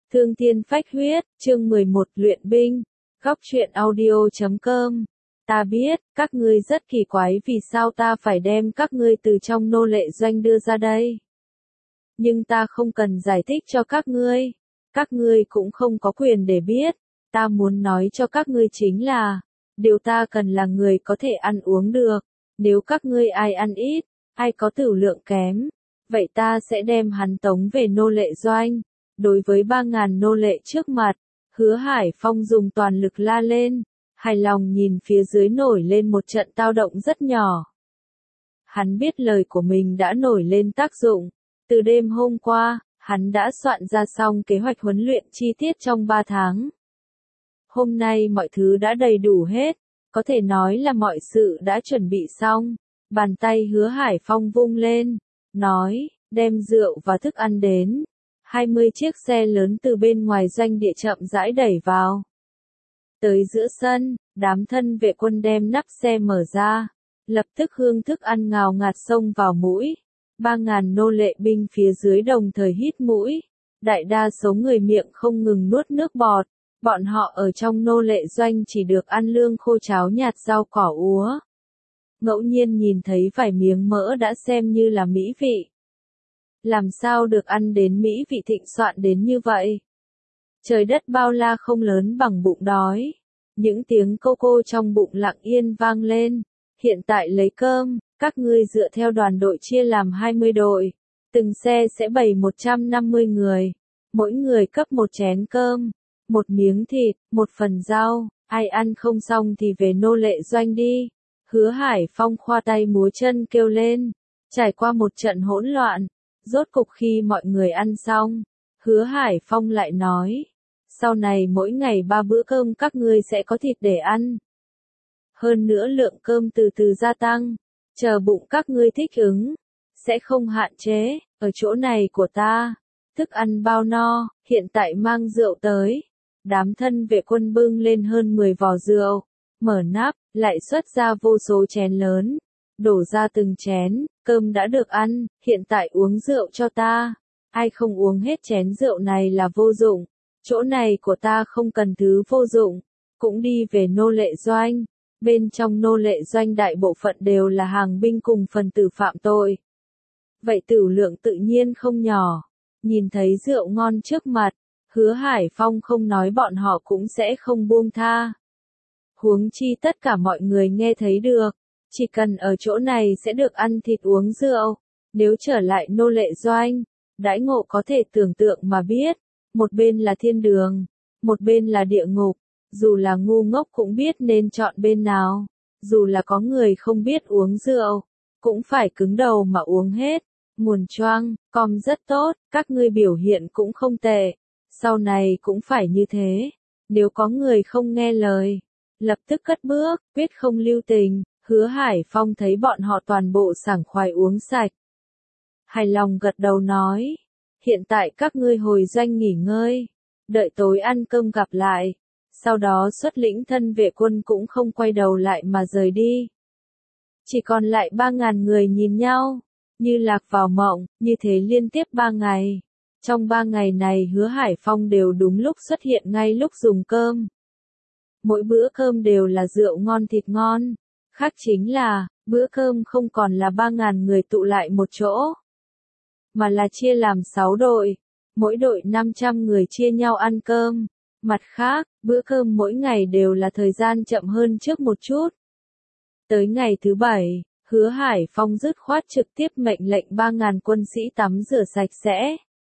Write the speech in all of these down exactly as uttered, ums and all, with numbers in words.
Thương thiên phách huyết, chương mười một, luyện binh. Góc truyện audio chấm com. Ta biết, các ngươi rất kỳ quái vì sao ta phải đem các ngươi từ trong nô lệ doanh đưa ra đây. Nhưng ta không cần giải thích cho các ngươi. Các ngươi cũng không có quyền để biết. Ta muốn nói cho các ngươi chính là, điều ta cần là người có thể ăn uống được. Nếu các ngươi ai ăn ít, ai có tửu lượng kém, vậy ta sẽ đem hắn tống về nô lệ doanh. Đối với ba ngàn nô lệ trước mặt, Hứa Hải Phong dùng toàn lực la lên, hài lòng nhìn phía dưới nổi lên một trận tao động rất nhỏ. Hắn biết lời của mình đã nổi lên tác dụng, từ đêm hôm qua, hắn đã soạn ra xong kế hoạch huấn luyện chi tiết trong ba tháng. Hôm nay mọi thứ đã đầy đủ hết, có thể nói là mọi sự đã chuẩn bị xong, bàn tay Hứa Hải Phong vung lên, nói, đem rượu và thức ăn đến. hai mươi chiếc xe lớn từ bên ngoài doanh địa chậm rãi đẩy vào. Tới giữa sân, đám thân vệ quân đem nắp xe mở ra, lập tức hương thức ăn ngào ngạt xông vào mũi. Ba ngàn nô lệ binh phía dưới đồng thời hít mũi. Đại đa số người miệng không ngừng nuốt nước bọt. Bọn họ ở trong nô lệ doanh chỉ được ăn lương khô cháo nhạt rau cỏ úa. Ngẫu nhiên nhìn thấy vài miếng mỡ đã xem như là mỹ vị. Làm sao được ăn đến mỹ vị thịnh soạn đến như vậy? Trời đất bao la không lớn bằng bụng đói. Những tiếng cô cô trong bụng lặng yên vang lên. Hiện tại lấy cơm, các ngươi dựa theo đoàn đội chia làm hai mươi đội. Từng xe sẽ bày một trăm năm mươi người. Mỗi người cấp một chén cơm, một miếng thịt, một phần rau. Ai ăn không xong thì về nô lệ doanh đi. Hứa Hải Phong khoa tay múa chân kêu lên. Trải qua một trận hỗn loạn. Rốt cục khi mọi người ăn xong, Hứa Hải Phong lại nói, sau này mỗi ngày ba bữa cơm các ngươi sẽ có thịt để ăn. Hơn nữa lượng cơm từ từ gia tăng, chờ bụng các ngươi thích ứng, sẽ không hạn chế, ở chỗ này của ta, thức ăn bao no, hiện tại mang rượu tới. Đám thân vệ quân bưng lên hơn mười vò rượu, mở nắp, lại xuất ra vô số chén lớn. Đổ ra từng chén, cơm đã được ăn, hiện tại uống rượu cho ta. Ai không uống hết chén rượu này là vô dụng. Chỗ này của ta không cần thứ vô dụng. Cũng đi về nô lệ doanh. Bên trong nô lệ doanh đại bộ phận đều là hàng binh cùng phần tử phạm tội. Vậy tửu lượng tự nhiên không nhỏ. Nhìn thấy rượu ngon trước mặt, Hứa Hải Phong không nói bọn họ cũng sẽ không buông tha. Huống chi tất cả mọi người nghe thấy được. Chỉ cần ở chỗ này sẽ được ăn thịt uống rượu. Nếu trở lại nô lệ doanh, đãi ngộ có thể tưởng tượng mà biết. Một bên là thiên đường, một bên là địa ngục. Dù là ngu ngốc cũng biết nên chọn bên nào. Dù là có người không biết uống rượu, cũng phải cứng đầu mà uống hết. Nguồn choang, com rất tốt, các ngươi biểu hiện cũng không tệ. Sau này cũng phải như thế. Nếu có người không nghe lời, lập tức cất bước, quyết không lưu tình. Hứa Hải Phong thấy bọn họ toàn bộ sảng khoái uống sạch. Hài lòng gật đầu nói, hiện tại các ngươi hồi doanh nghỉ ngơi, đợi tối ăn cơm gặp lại. Sau đó xuất lĩnh thân vệ quân cũng không quay đầu lại mà rời đi. Chỉ còn lại ba ngàn người nhìn nhau, như lạc vào mộng, như thế liên tiếp ba ngày. Trong ba ngày này Hứa Hải Phong đều đúng lúc xuất hiện ngay lúc dùng cơm. Mỗi bữa cơm đều là rượu ngon thịt ngon. Khác chính là, bữa cơm không còn là ba ngàn người tụ lại một chỗ, mà là chia làm sáu đội, mỗi đội năm trăm người chia nhau ăn cơm. Mặt khác, bữa cơm mỗi ngày đều là thời gian chậm hơn trước một chút. Tới ngày thứ bảy, Hứa Hải Phong dứt khoát trực tiếp mệnh lệnh ba ngàn quân sĩ tắm rửa sạch sẽ.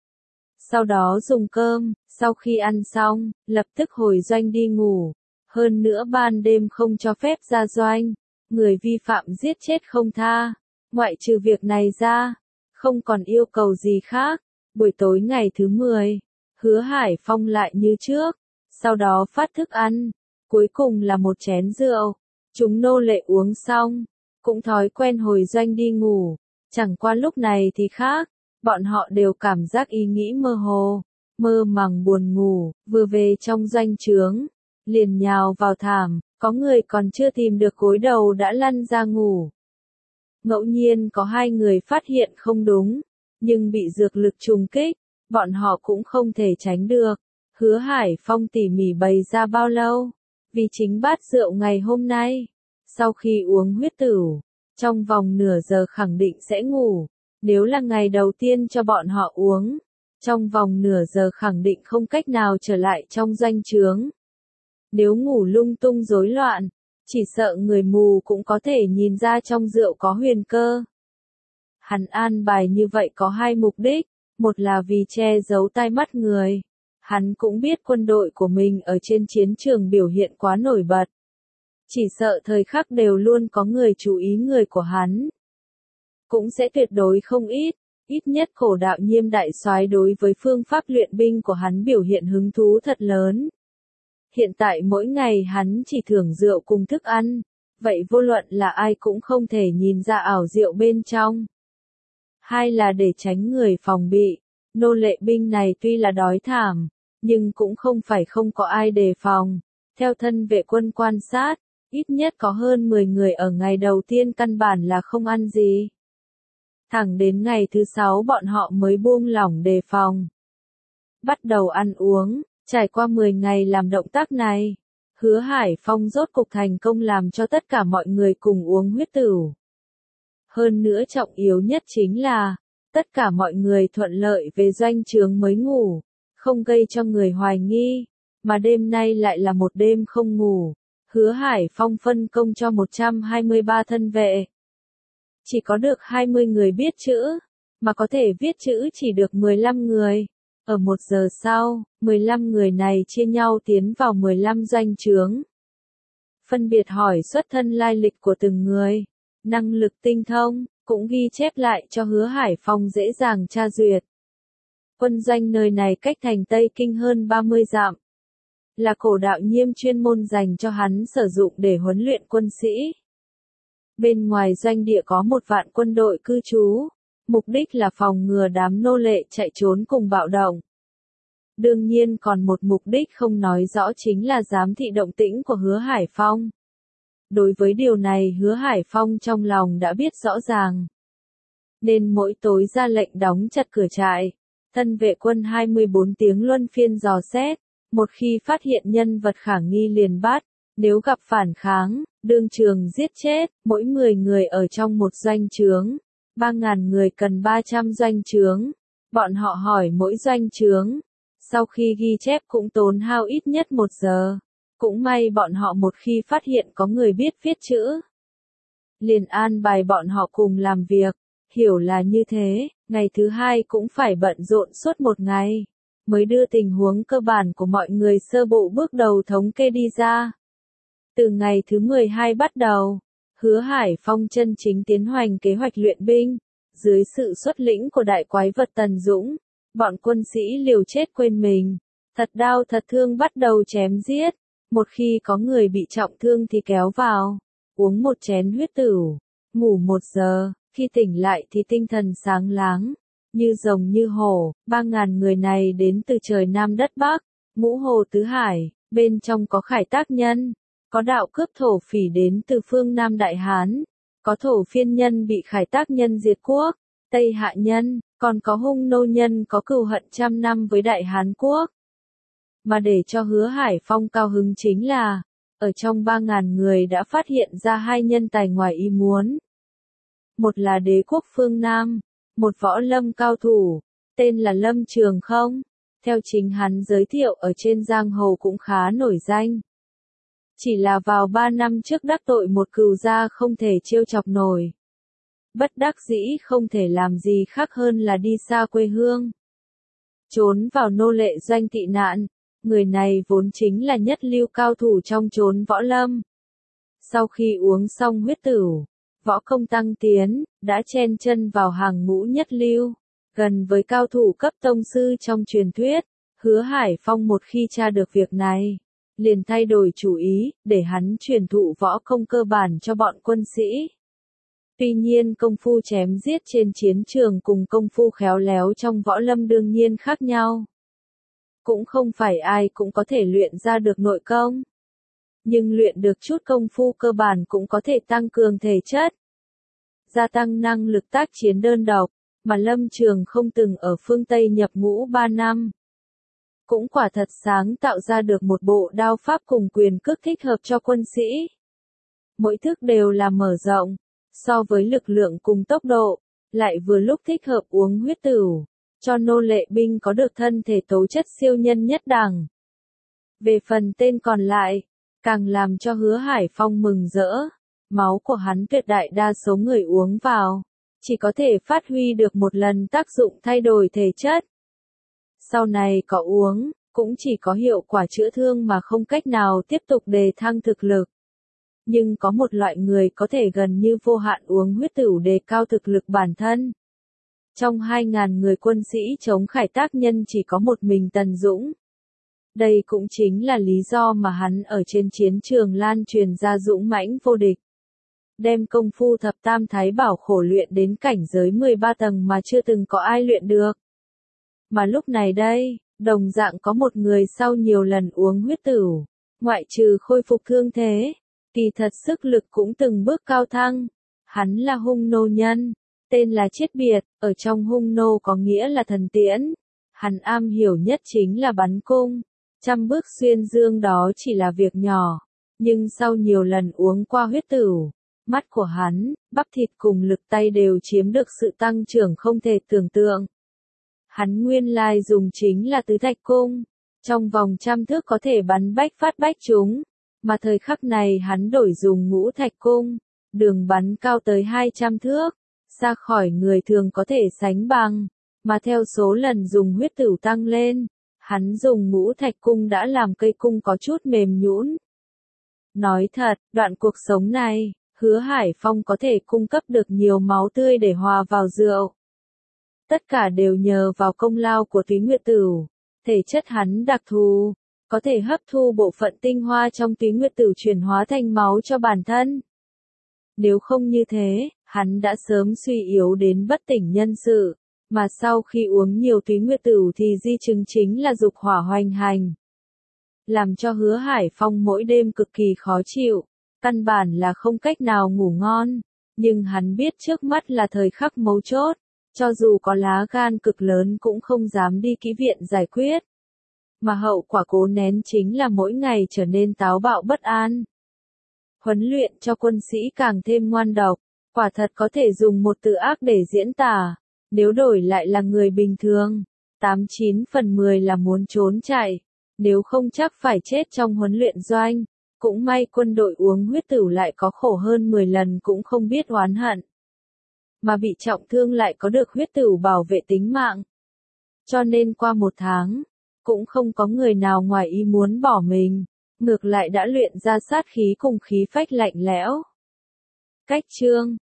Sau đó dùng cơm, sau khi ăn xong, lập tức hồi doanh đi ngủ. Hơn nữa ban đêm không cho phép ra doanh. Người vi phạm giết chết không tha. Ngoại trừ việc này ra, không còn yêu cầu gì khác. Buổi tối ngày thứ mười, Hứa Hải Phong lại như trước. Sau đó phát thức ăn. Cuối cùng là một chén rượu. Chúng nô lệ uống xong, cũng thói quen hồi doanh đi ngủ. Chẳng qua lúc này thì khác. Bọn họ đều cảm giác ý nghĩ mơ hồ, mơ màng buồn ngủ, vừa về trong doanh trướng, liền nhào vào thảm. Có người còn chưa tìm được gối đầu đã lăn ra ngủ. Ngẫu nhiên có hai người phát hiện không đúng, nhưng bị dược lực trùng kích, bọn họ cũng không thể tránh được. Hứa Hải Phong tỉ mỉ bày ra bao lâu, vì chính bát rượu ngày hôm nay, sau khi uống huyết tửu, trong vòng nửa giờ khẳng định sẽ ngủ, nếu là ngày đầu tiên cho bọn họ uống, trong vòng nửa giờ khẳng định không cách nào trở lại trong doanh trướng. Nếu ngủ lung tung rối loạn, chỉ sợ người mù cũng có thể nhìn ra trong rượu có huyền cơ. Hắn an bài như vậy có hai mục đích, một là vì che giấu tai mắt người. Hắn cũng biết quân đội của mình ở trên chiến trường biểu hiện quá nổi bật. Chỉ sợ thời khắc đều luôn có người chú ý người của hắn. Cũng sẽ tuyệt đối không ít, ít nhất Khổ Đạo Nhiêm đại soái đối với phương pháp luyện binh của hắn biểu hiện hứng thú thật lớn. Hiện tại mỗi ngày hắn chỉ thưởng rượu cùng thức ăn, vậy vô luận là ai cũng không thể nhìn ra ảo diệu bên trong. Hai là để tránh người phòng bị, nô lệ binh này tuy là đói thảm, nhưng cũng không phải không có ai đề phòng. Theo thân vệ quân quan sát, ít nhất có hơn mười người ở ngày đầu tiên căn bản là không ăn gì. Thẳng đến ngày thứ sáu bọn họ mới buông lỏng đề phòng. Bắt đầu ăn uống, trải qua mười ngày làm động tác này, Hứa Hải Phong rốt cục thành công làm cho tất cả mọi người cùng uống huyết tửu. Hơn nữa trọng yếu nhất chính là, tất cả mọi người thuận lợi về doanh trướng mới ngủ, không gây cho người hoài nghi, mà đêm nay lại là một đêm không ngủ. Hứa Hải Phong phân công cho một trăm hai mươi ba thân vệ. Chỉ có được hai mươi người biết chữ, mà có thể viết chữ chỉ được mười lăm người. Ở một giờ sau, mười lăm người này chia nhau tiến vào mười lăm doanh trướng. Phân biệt hỏi xuất thân lai lịch của từng người, năng lực tinh thông, cũng ghi chép lại cho Hứa Hải Phong dễ dàng tra duyệt. Quân doanh nơi này cách thành Tây Kinh hơn ba mươi dặm. Là Khổ Đạo Nhiêm chuyên môn dành cho hắn sử dụng để huấn luyện quân sĩ. Bên ngoài doanh địa có một vạn quân đội cư trú, mục đích là phòng ngừa đám nô lệ chạy trốn cùng bạo động. Đương nhiên còn một mục đích không nói rõ chính là giám thị động tĩnh của Hứa Hải Phong. Đối với điều này Hứa Hải Phong trong lòng đã biết rõ ràng. Nên mỗi tối ra lệnh đóng chặt cửa trại, thân vệ quân hai mươi bốn tiếng luân phiên dò xét, một khi phát hiện nhân vật khả nghi liền bắt, nếu gặp phản kháng, đương trường giết chết, mỗi mười người ở trong một doanh trướng, ba nghìn người cần ba trăm doanh trướng, bọn họ hỏi mỗi doanh trướng, sau khi ghi chép cũng tốn hao ít nhất một giờ, cũng may bọn họ một khi phát hiện có người biết viết chữ, liền an bài bọn họ cùng làm việc, hiểu là như thế, ngày thứ hai cũng phải bận rộn suốt một ngày, mới đưa tình huống cơ bản của mọi người sơ bộ bước đầu thống kê đi ra. Từ ngày thứ mười hai bắt đầu, Hứa Hải Phong chân chính tiến hành kế hoạch luyện binh, dưới sự xuất lĩnh của đại quái vật Tần Dũng, bọn quân sĩ liều chết quên mình, thật đau thật thương bắt đầu chém giết, một khi có người bị trọng thương thì kéo vào, uống một chén huyết tửu, ngủ một giờ, khi tỉnh lại thì tinh thần sáng láng, như rồng như hổ, ba ngàn người này đến từ trời Nam đất Bắc, Ngũ Hồ Tứ Hải, bên trong có khải tác nhân, có đạo cướp thổ phỉ đến từ phương Nam Đại Hán, có thổ phiên nhân bị khải tác nhân diệt quốc, Tây Hạ nhân, còn có hung nô nhân có cừu hận trăm năm với Đại Hán quốc. Mà để cho Hứa Hải Phong cao hứng chính là, ở trong ba ngàn người đã phát hiện ra hai nhân tài ngoài ý muốn. Một là đế quốc phương Nam, một võ lâm cao thủ, tên là Lâm Trường Không, theo chính hắn giới thiệu ở trên giang hồ cũng khá nổi danh. Chỉ là vào ba năm trước đắc tội một cừu gia không thể trêu chọc nổi. Bất đắc dĩ không thể làm gì khác hơn là đi xa quê hương. Trốn vào nô lệ doanh tị nạn, người này vốn chính là nhất lưu cao thủ trong chốn võ lâm. Sau khi uống xong huyết tửu, võ công tăng tiến, đã chen chân vào hàng ngũ nhất lưu, gần với cao thủ cấp tông sư trong truyền thuyết. Hứa Hải Phong một khi tra được việc này, liền thay đổi chủ ý, để hắn truyền thụ võ công cơ bản cho bọn quân sĩ. Tuy nhiên công phu chém giết trên chiến trường cùng công phu khéo léo trong võ lâm đương nhiên khác nhau. Cũng không phải ai cũng có thể luyện ra được nội công. Nhưng luyện được chút công phu cơ bản cũng có thể tăng cường thể chất, gia tăng năng lực tác chiến đơn độc, mà Lâm Trường không từng ở phương Tây nhập ngũ ba năm. Cũng quả thật sáng tạo ra được một bộ đao pháp cùng quyền cước thích hợp cho quân sĩ. Mỗi thức đều là mở rộng, so với lực lượng cùng tốc độ, lại vừa lúc thích hợp uống huyết tửu, cho nô lệ binh có được thân thể tố chất siêu nhân nhất đẳng. Về phần tên còn lại, càng làm cho Hứa Hải Phong mừng rỡ, máu của hắn tuyệt đại đa số người uống vào, chỉ có thể phát huy được một lần tác dụng thay đổi thể chất. Sau này có uống, cũng chỉ có hiệu quả chữa thương mà không cách nào tiếp tục đề thăng thực lực. Nhưng có một loại người có thể gần như vô hạn uống huyết tửu đề cao thực lực bản thân. Trong hai ngàn người quân sĩ chống Khải Tác Nhân chỉ có một mình Tần Dũng. Đây cũng chính là lý do mà hắn ở trên chiến trường lan truyền ra dũng mãnh vô địch. Đem công phu thập tam thái bảo khổ luyện đến cảnh giới mười ba tầng mà chưa từng có ai luyện được. Mà lúc này đây, đồng dạng có một người sau nhiều lần uống huyết tửu, ngoại trừ khôi phục thương thế, kỳ thật sức lực cũng từng bước cao thăng. Hắn là Hung Nô nhân, tên là Chiết Biệt, ở trong Hung Nô có nghĩa là thần tiễn. Hắn am hiểu nhất chính là bắn cung, trăm bước xuyên dương đó chỉ là việc nhỏ, nhưng sau nhiều lần uống qua huyết tửu, mắt của hắn, bắp thịt cùng lực tay đều chiếm được sự tăng trưởng không thể tưởng tượng. Hắn nguyên lai dùng chính là tứ thạch cung, trong vòng trăm thước có thể bắn bách phát bách chúng, mà thời khắc này hắn đổi dùng ngũ thạch cung, đường bắn cao tới hai trăm thước, xa khỏi người thường có thể sánh bằng, mà theo số lần dùng huyết tửu tăng lên, hắn dùng ngũ thạch cung đã làm cây cung có chút mềm nhũn. Nói thật, đoạn cuộc sống này, Hứa Hải Phong có thể cung cấp được nhiều máu tươi để hòa vào rượu. Tất cả đều nhờ vào công lao của Túy Nguyệt Tửu, thể chất hắn đặc thù, có thể hấp thu bộ phận tinh hoa trong Túy Nguyệt Tửu chuyển hóa thành máu cho bản thân. Nếu không như thế, hắn đã sớm suy yếu đến bất tỉnh nhân sự, mà sau khi uống nhiều Túy Nguyệt Tửu thì di chứng chính là dục hỏa hoành hành. Làm cho Hứa Hải Phong mỗi đêm cực kỳ khó chịu, căn bản là không cách nào ngủ ngon, nhưng hắn biết trước mắt là thời khắc mấu chốt, cho dù có lá gan cực lớn cũng không dám đi kỹ viện giải quyết. Mà hậu quả cố nén chính là mỗi ngày trở nên táo bạo bất an. Huấn luyện cho quân sĩ càng thêm ngoan độc, quả thật có thể dùng một từ ác để diễn tả, nếu đổi lại là người bình thường, tám chín phần mười là muốn trốn chạy, nếu không chắc phải chết trong huấn luyện doanh. Cũng may quân đội uống huyết tửu lại có khổ hơn mười lần cũng không biết oán hận. Mà bị trọng thương lại có được huyết tửu bảo vệ tính mạng. Cho nên qua một tháng, cũng không có người nào ngoài ý muốn bỏ mình, ngược lại đã luyện ra sát khí cùng khí phách lạnh lẽo. Cách chương